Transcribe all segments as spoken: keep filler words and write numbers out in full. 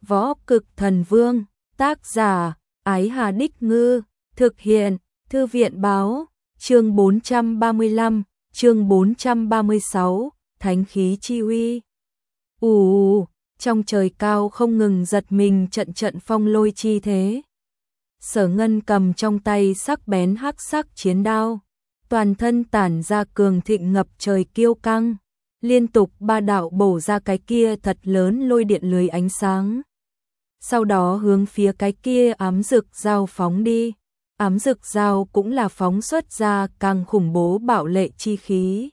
Võ Cực Thần Vương, tác giả, Ái Hà Đích Ngư, thực hiện, Thư viện báo, chương bốn trăm ba mươi lăm, chương bốn trăm ba mươi sáu, Thánh khí chi uy. Ù, trong trời cao không ngừng giật mình trận trận phong lôi chi thế. Sở Ngân cầm trong tay sắc bén hắc sắc chiến đao, toàn thân tản ra cường thịnh ngập trời kiêu căng, liên tục ba đạo bổ ra cái kia thật lớn lôi điện lưới ánh sáng. Sau đó hướng phía cái kia ám rực dao phóng đi, ám rực dao cũng là phóng xuất ra càng khủng bố bạo lệ chi khí.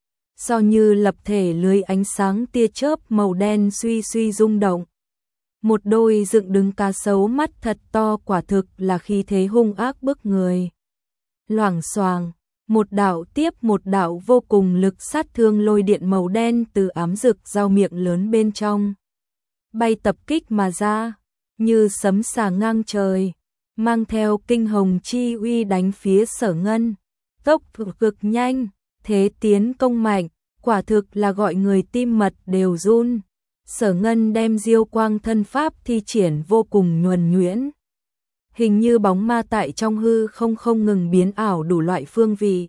So như lập thể lưới ánh sáng tia chớp màu đen suy suy rung động. Một đôi dựng đứng cá sấu mắt thật to quả thực là khí thế hung ác bức người. Loảng xoảng, một đạo tiếp một đạo vô cùng lực sát thương lôi điện màu đen từ ám rực dao miệng lớn bên trong bay tập kích mà ra, như sấm sà ngang trời, mang theo kinh hồng chi uy đánh phía Sở Ngân. Tốc độ cực nhanh, thế tiến công mạnh, quả thực là gọi người tim mật đều run. Sở Ngân đem diêu quang thân pháp thi triển vô cùng nhuần nhuyễn, hình như bóng ma tại trong hư không không ngừng biến ảo đủ loại phương vị.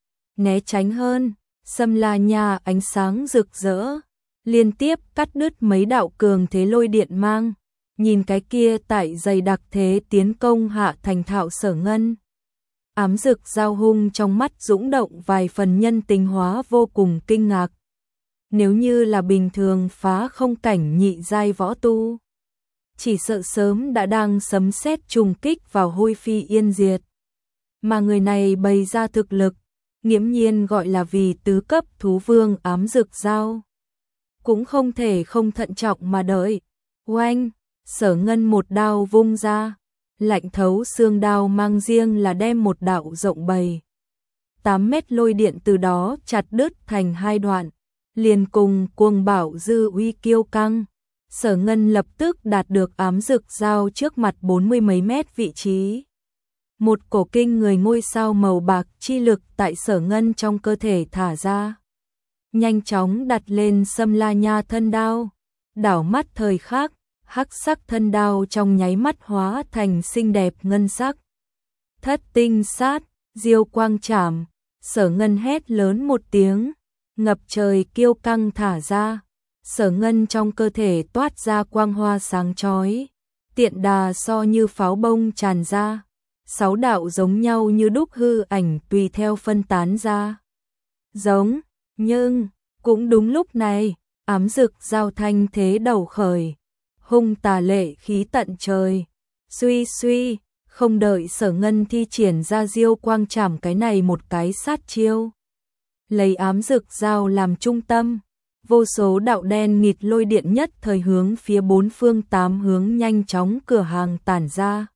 Né tránh hơn, xâm la nha ánh sáng rực rỡ, liên tiếp cắt đứt mấy đạo cường thế lôi điện mang. Nhìn cái kia tại dày đặc thế tiến công hạ thành thạo Sở Ngân. Ám rực giao hung trong mắt dũng động vài phần nhân tính hóa vô cùng kinh ngạc. Nếu như là bình thường phá không cảnh nhị giai võ tu, chỉ sợ sớm đã đang sấm sét trùng kích vào hôi phi yên diệt. Mà người này bày ra thực lực, nghiễm nhiên gọi là vì tứ cấp thú vương ám rực giao. Cũng không thể không thận trọng mà đợi. Oanh! Sở Ngân một đao vung ra, lạnh thấu xương đao mang riêng là đem một đạo rộng bảy tám mét lôi điện từ đó chặt đứt thành hai đoạn, liền cùng cuồng bảo dư uy kiêu căng. Sở Ngân lập tức đạt được ám rực dao trước mặt bốn mươi mấy mét vị trí. Một cổ kinh người ngôi sao màu bạc chi lực tại Sở Ngân trong cơ thể thả ra, nhanh chóng đặt lên xâm la nha thân đao, đảo mắt thời khắc. Hắc sắc thân đao trong nháy mắt hóa thành xinh đẹp ngân sắc. Thất tinh sát, diêu quang chảm, Sở Ngân hét lớn một tiếng, ngập trời kiêu căng thả ra. Sở Ngân trong cơ thể toát ra quang hoa sáng chói, tiện đà so như pháo bông tràn ra. Sáu đạo giống nhau như đúc hư ảnh tùy theo phân tán ra. Giống, nhưng, cũng đúng lúc này, ám rực giao thanh thế đầu khởi. Hung tà lệ khí tận trời, suy suy, không đợi Sở Ngân thi triển ra diêu quang chảm cái này một cái sát chiêu. Lấy ám rực dao làm trung tâm, vô số đạo đen nghịt lôi điện nhất thời hướng phía bốn phương tám hướng nhanh chóng cửa hàng tản ra.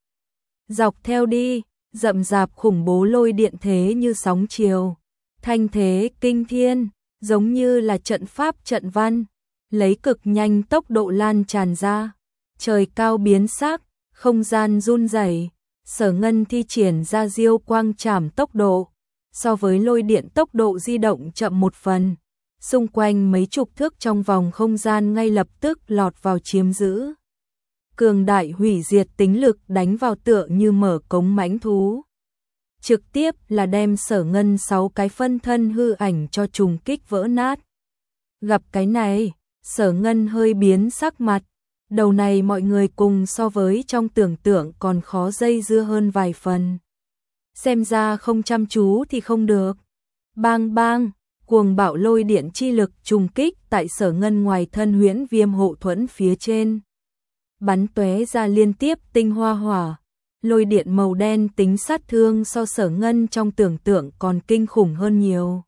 Dọc theo đi, rậm rạp khủng bố lôi điện thế như sóng chiều, thanh thế kinh thiên, giống như là trận pháp trận văn. Lấy cực nhanh tốc độ lan tràn ra, trời cao biến sắc, không gian run rẩy. Sở Ngân thi triển ra diêu quang chảm tốc độ, so với lôi điện tốc độ di động chậm một phần, xung quanh mấy chục thước trong vòng không gian ngay lập tức lọt vào chiếm giữ. Cường đại hủy diệt tính lực đánh vào tựa như mở cống mãnh thú, trực tiếp là đem Sở Ngân sáu cái phân thân hư ảnh cho trùng kích vỡ nát. Gặp cái này, Sở Ngân hơi biến sắc mặt, đầu này mọi người cùng so với trong tưởng tượng còn khó dây dưa hơn vài phần. Xem ra không chăm chú thì không được. Bang bang, cuồng bạo lôi điện chi lực trùng kích tại Sở Ngân ngoài thân huyễn viêm hộ thuẫn phía trên. Bắn tóe ra liên tiếp tinh hoa hỏa, lôi điện màu đen tính sát thương so Sở Ngân trong tưởng tượng còn kinh khủng hơn nhiều.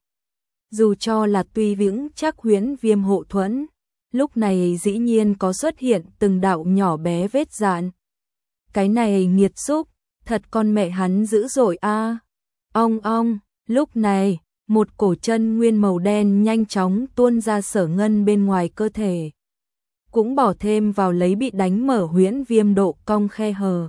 Dù cho là tuy vững chắc huyễn viêm hộ thuẫn, lúc này dĩ nhiên có xuất hiện từng đạo nhỏ bé vết dạn. Cái này nghiệt xúc, thật con mẹ hắn dữ dội a. À. Ong ong, lúc này, một cổ chân nguyên màu đen nhanh chóng tuôn ra Sở Ngân bên ngoài cơ thể. Cũng bỏ thêm vào lấy bị đánh mở huyễn viêm độ cong khe hở.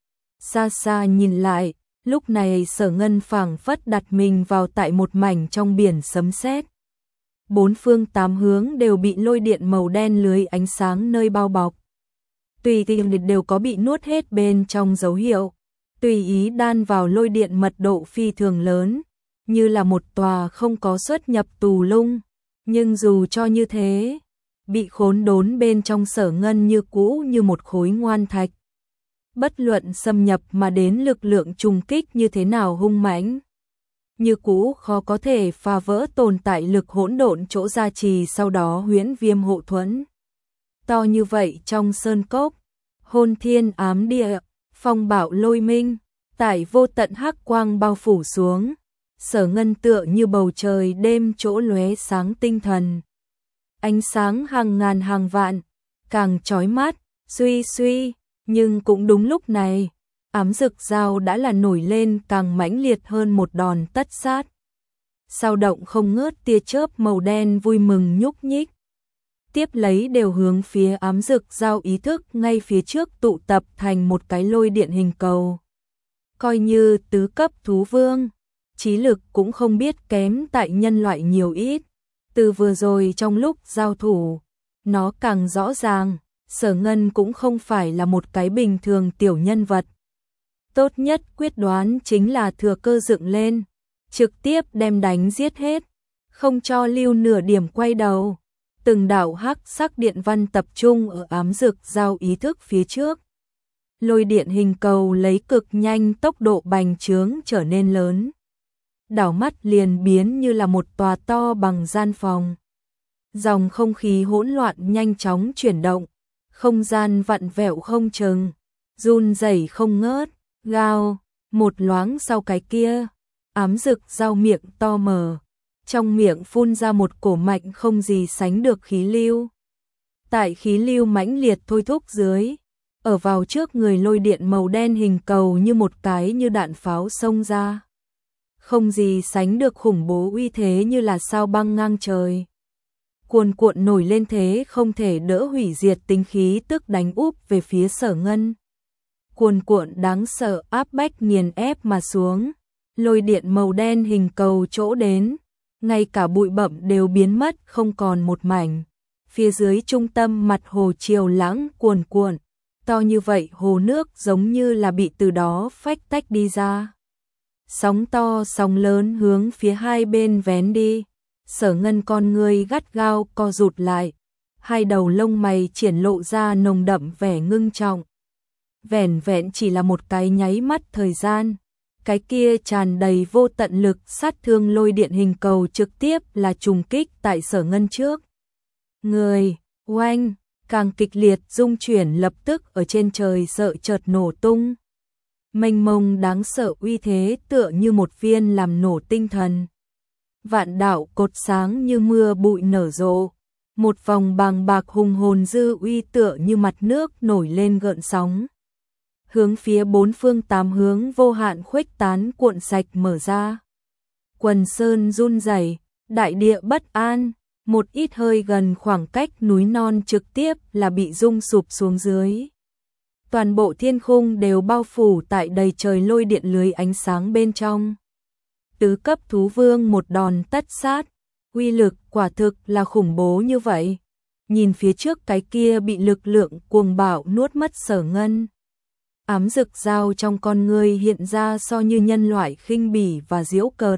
Xa xa nhìn lại, lúc này Sở Ngân phảng phất đặt mình vào tại một mảnh trong biển sấm sét. Bốn phương tám hướng đều bị lôi điện màu đen lưới ánh sáng nơi bao bọc. tùy tiện đều có bị nuốt hết bên trong dấu hiệu, tùy ý đan vào lôi điện mật độ phi thường lớn, như là một tòa không có xuất nhập tù lung, nhưng dù cho như thế, bị khốn đốn bên trong Sở Ngân như cũ như một khối ngoan thạch. Bất luận xâm nhập mà đến lực lượng trùng kích như thế nào hung mãnh, như cũ khó có thể phá vỡ tồn tại lực hỗn độn chỗ gia trì sau đó huyễn viêm hộ thuẫn. To như vậy trong sơn cốc, hôn thiên ám địa, phong bạo lôi minh, tại vô tận hắc quang bao phủ xuống, Sở Ngân tựa như bầu trời đêm chỗ lóe sáng tinh thần. Ánh sáng hàng ngàn hàng vạn, càng chói mắt, suy suy, nhưng cũng đúng lúc này, ám dực dao đã là nổi lên càng mãnh liệt hơn một đòn tất sát. Sao động không ngớt tia chớp màu đen vui mừng nhúc nhích. Tiếp lấy đều hướng phía ám dực dao ý thức ngay phía trước tụ tập thành một cái lôi điện hình cầu. Coi như tứ cấp thú vương, trí lực cũng không biết kém tại nhân loại nhiều ít. Từ vừa rồi trong lúc giao thủ, nó càng rõ ràng, Sở Ngân cũng không phải là một cái bình thường tiểu nhân vật. Tốt nhất quyết đoán chính là thừa cơ dựng lên, trực tiếp đem đánh giết hết, không cho lưu nửa điểm quay đầu. Từng đạo hắc sắc điện văn tập trung ở ám dực dao ý thức phía trước. Lôi điện hình cầu lấy cực nhanh tốc độ bành trướng trở nên lớn. Đảo mắt liền biến như là một tòa to bằng gian phòng. Dòng không khí hỗn loạn nhanh chóng chuyển động, không gian vặn vẹo không chừng, run rẩy không ngớt, gào, một loáng sau cái kia, ám dực dao miệng to mở, trong miệng phun ra một cổ mạnh không gì sánh được khí lưu. Tại khí lưu mãnh liệt thôi thúc dưới, ở vào trước người lôi điện màu đen hình cầu như một cái như đạn pháo xông ra. Không gì sánh được khủng bố uy thế như là sao băng ngang trời. Cuồn cuộn nổi lên thế không thể đỡ hủy diệt tính khí tức đánh úp về phía Sở Ngân. Cuồn cuộn đáng sợ áp bách nghiền ép mà xuống, lôi điện màu đen hình cầu chỗ đến, ngay cả bụi bặm đều biến mất không còn một mảnh. Phía dưới trung tâm mặt hồ chiều lãng cuồn cuộn, to như vậy hồ nước giống như là bị từ đó phách tách đi ra. Sóng to sóng lớn hướng phía hai bên vén đi, Sở Ngân con người gắt gao co rụt lại, hai đầu lông mày triển lộ ra nồng đậm vẻ ngưng trọng. Vẻn vẹn chỉ là một cái nháy mắt thời gian, cái kia tràn đầy vô tận lực sát thương lôi điện hình cầu trực tiếp là trùng kích tại Sở Ngân trước. Người, oanh, càng kịch liệt rung chuyển lập tức ở trên trời sợ chợt nổ tung. Mênh mông đáng sợ uy thế tựa như một viên làm nổ tinh thần. Vạn đạo cột sáng như mưa bụi nở rộ, một vòng bàng bạc hùng hồn dư uy tựa như mặt nước nổi lên gợn sóng. Hướng phía bốn phương tám hướng vô hạn khuếch tán cuộn sạch mở ra. Quần sơn run rẩy, đại địa bất an, một ít hơi gần khoảng cách núi non trực tiếp là bị rung sụp xuống dưới. Toàn bộ thiên khung đều bao phủ tại đầy trời lôi điện lưới ánh sáng bên trong. Tứ cấp thú vương một đòn tất sát, uy lực quả thực là khủng bố như vậy. Nhìn phía trước cái kia bị lực lượng cuồng bạo nuốt mất Sở Ngân. Ám dực dao trong con người hiện ra so như nhân loại khinh bỉ và giễu cợt.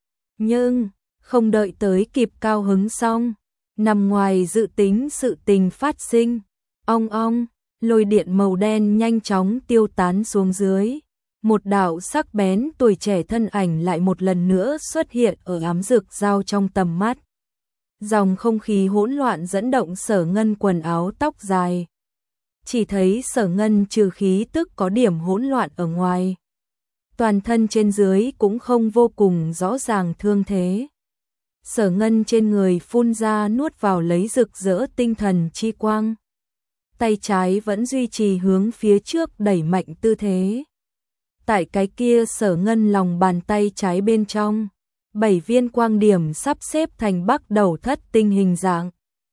Nhưng, không đợi tới kịp cao hứng xong, nằm ngoài dự tính sự tình phát sinh. Ong ong, lôi điện màu đen nhanh chóng tiêu tán xuống dưới. Một đạo sắc bén tuổi trẻ thân ảnh lại một lần nữa xuất hiện ở ám dực dao trong tầm mắt. Dòng không khí hỗn loạn dẫn động Sở Ngân quần áo tóc dài. Chỉ thấy Sở Ngân trừ khí tức có điểm hỗn loạn ở ngoài. Toàn thân trên dưới cũng không vô cùng rõ ràng thương thế. Sở Ngân trên người phun ra nuốt vào lấy rực rỡ tinh thần chi quang. Tay trái vẫn duy trì hướng phía trước đẩy mạnh tư thế. Tại cái kia Sở Ngân lòng bàn tay trái bên trong, bảy viên quang điểm sắp xếp thành bắc đầu thất tinh hình dạng.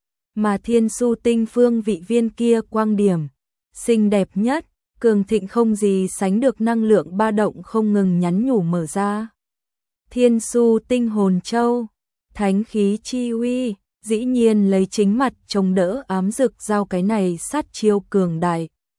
Mà thiên su tinh phương vị viên kia quang điểm, xinh đẹp nhất, cường thịnh không gì sánh được năng lượng ba động không ngừng nhắn nhủ mở ra. Thiên su tinh hồn châu, thánh khí chi uy, dĩ nhiên lấy chính mặt chống đỡ ám dực dao cái này sát chiêu cường đại.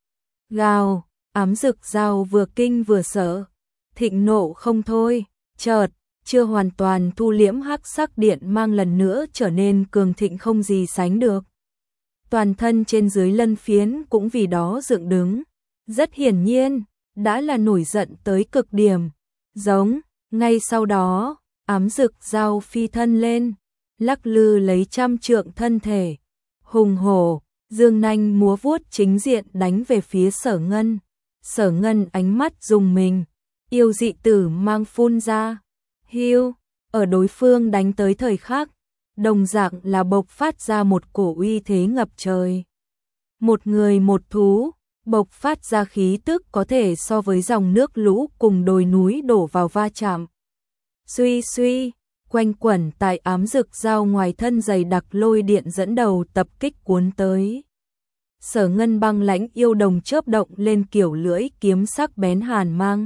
Gào, ám dực dao vừa kinh vừa sợ, thịnh nộ không thôi, chợt, chưa hoàn toàn thu liễm hắc sắc điện mang lần nữa trở nên cường thịnh không gì sánh được. Toàn thân trên dưới lân phiến cũng vì đó dựng đứng, rất hiển nhiên, đã là nổi giận tới cực điểm. Giống, ngay sau đó, ám dực dao phi thân lên, lắc lư lấy trăm trượng thân thể, hùng hổ, dương nanh múa vuốt chính diện đánh về phía Sở Ngân. Sở Ngân ánh mắt rùng mình, yêu dị tử mang phun ra. Hiu, ở đối phương đánh tới thời khắc, đồng dạng là bộc phát ra một cổ uy thế ngập trời. Một người một thú, bộc phát ra khí tức có thể so với dòng nước lũ cùng đồi núi đổ vào va chạm. Suy suy, quanh quẩn tại ám dực dao ngoài thân dày đặc lôi điện dẫn đầu tập kích cuốn tới. Sở Ngân băng lãnh yêu đồng chớp động lên kiểu lưỡi kiếm sắc bén hàn mang.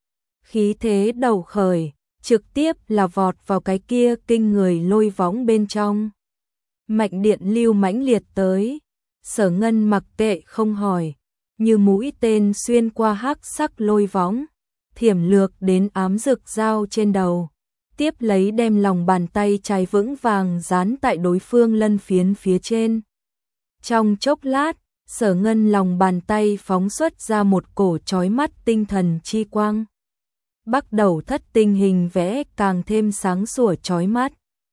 Khí thế đầu khởi, trực tiếp là vọt vào cái kia kinh người lôi võng bên trong. Mạnh điện lưu mãnh liệt tới, Sở Ngân mặc kệ không hỏi, như mũi tên xuyên qua hắc sắc lôi võng, thiểm lược đến ám dực dao trên đầu, tiếp lấy đem lòng bàn tay trái vững vàng dán tại đối phương lân phiến phía trên. Trong chốc lát, Sở Ngân lòng bàn tay phóng xuất ra một cổ chói mắt tinh thần chi quang. Bắt đầu thất tinh hình vẽ càng thêm sáng sủa chói mắt.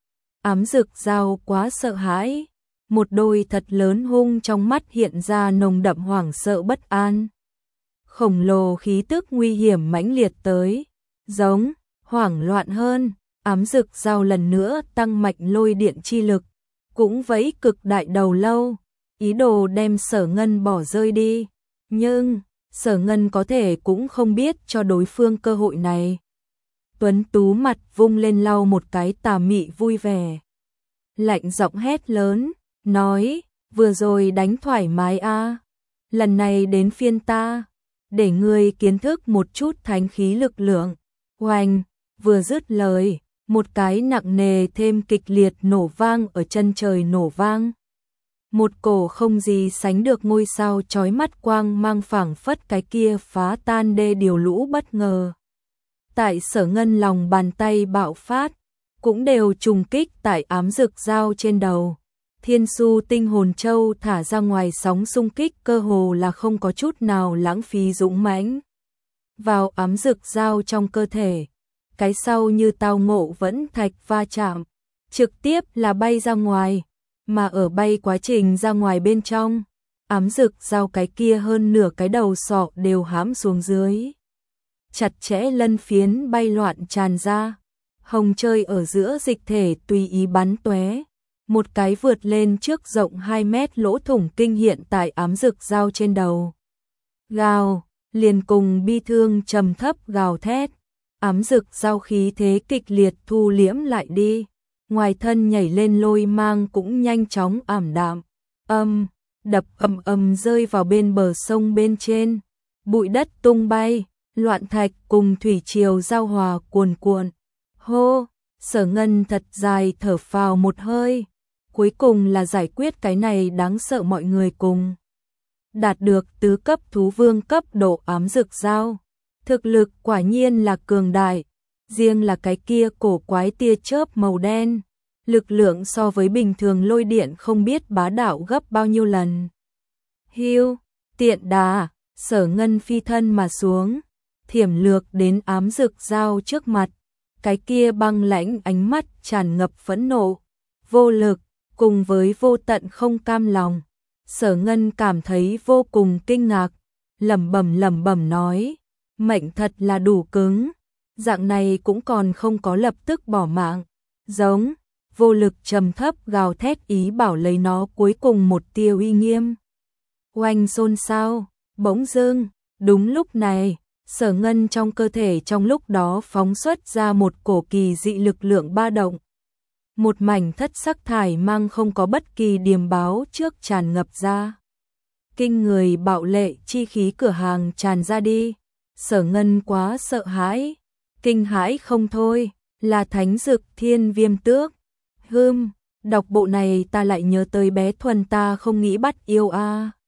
Ám dực dao quá sợ hãi, một đôi thật lớn hung trong mắt hiện ra nồng đậm hoảng sợ bất an. Khổng lồ khí tức nguy hiểm mãnh liệt tới, giống, hoảng loạn hơn, ám dực dao lần nữa tăng mạnh lôi điện chi lực, cũng vẫy cực đại đầu lâu, ý đồ đem Sở Ngân bỏ rơi đi, nhưng Sở Ngân có thể cũng không biết cho đối phương cơ hội này. Tuấn tú mặt vung lên lau một cái tà mị vui vẻ, lạnh giọng hét lớn, nói, vừa rồi đánh thoải mái a, lần này đến phiên ta, để ngươi kiến thức một chút thánh khí lực lượng. Oanh, vừa dứt lời, một cái nặng nề thêm kịch liệt nổ vang ở chân trời nổ vang. Một cổ không gì sánh được ngôi sao chói mắt quang mang phảng phất cái kia phá tan đê điều lũ bất ngờ. Tại Sở Ngân lòng bàn tay bạo phát, cũng đều trùng kích tại ám dực dao trên đầu. Thiên su tinh hồn châu thả ra ngoài sóng xung kích cơ hồ là không có chút nào lãng phí dũng mãnh. Vào ám dực dao trong cơ thể, cái sau như tao ngộ vẫn thạch va chạm, trực tiếp là bay ra ngoài. Mà ở bay quá trình ra ngoài bên trong, ám dực dao cái kia hơn nửa cái đầu sọ đều hãm xuống dưới. Chặt chẽ lân phiến bay loạn tràn ra, hồng chơi ở giữa dịch thể tùy ý bắn tóe. Một cái vượt lên trước rộng hai mét lỗ thủng kinh hiện tại ám dực dao trên đầu. Gào, liền cùng bi thương trầm thấp gào thét, ám dực dao khí thế kịch liệt thu liễm lại đi. Ngoài thân nhảy lên lôi mang cũng nhanh chóng ảm đạm, âm, đập ầm ầm rơi vào bên bờ sông bên trên, bụi đất tung bay, loạn thạch cùng thủy triều giao hòa cuồn cuộn. Hô, Sở Ngân thật dài thở phào một hơi, cuối cùng là giải quyết cái này đáng sợ mọi người cùng. Đạt được tứ cấp thú vương cấp độ ám dực dao, thực lực quả nhiên là cường đại. Riêng là cái kia cổ quái tia chớp màu đen, lực lượng so với bình thường lôi điện không biết bá đạo gấp bao nhiêu lần. Hiu, tiện đà, Sở Ngân phi thân mà xuống, thiểm lược đến ám dực dao trước mặt, cái kia băng lãnh ánh mắt tràn ngập phẫn nộ, vô lực, cùng với vô tận không cam lòng. Sở Ngân cảm thấy vô cùng kinh ngạc, lẩm bẩm lẩm bẩm nói, mệnh thật là đủ cứng. Dạng này cũng còn không có lập tức bỏ mạng, giống, vô lực trầm thấp gào thét ý bảo lấy nó cuối cùng một tia uy nghiêm. Oanh xôn xao, bỗng dưng, đúng lúc này, Sở Ngân trong cơ thể trong lúc đó phóng xuất ra một cổ kỳ dị lực lượng ba động. Một mảnh thất sắc thải mang không có bất kỳ điềm báo trước tràn ngập ra. Kinh người bạo lệ chi khí cửa hàng tràn ra đi, Sở Ngân quá sợ hãi. Kinh hãi không thôi, là thánh dực thiên viêm tước. Hưm, đọc bộ này ta lại nhớ tới bé Thuần ta không nghĩ bắt yêu a. À.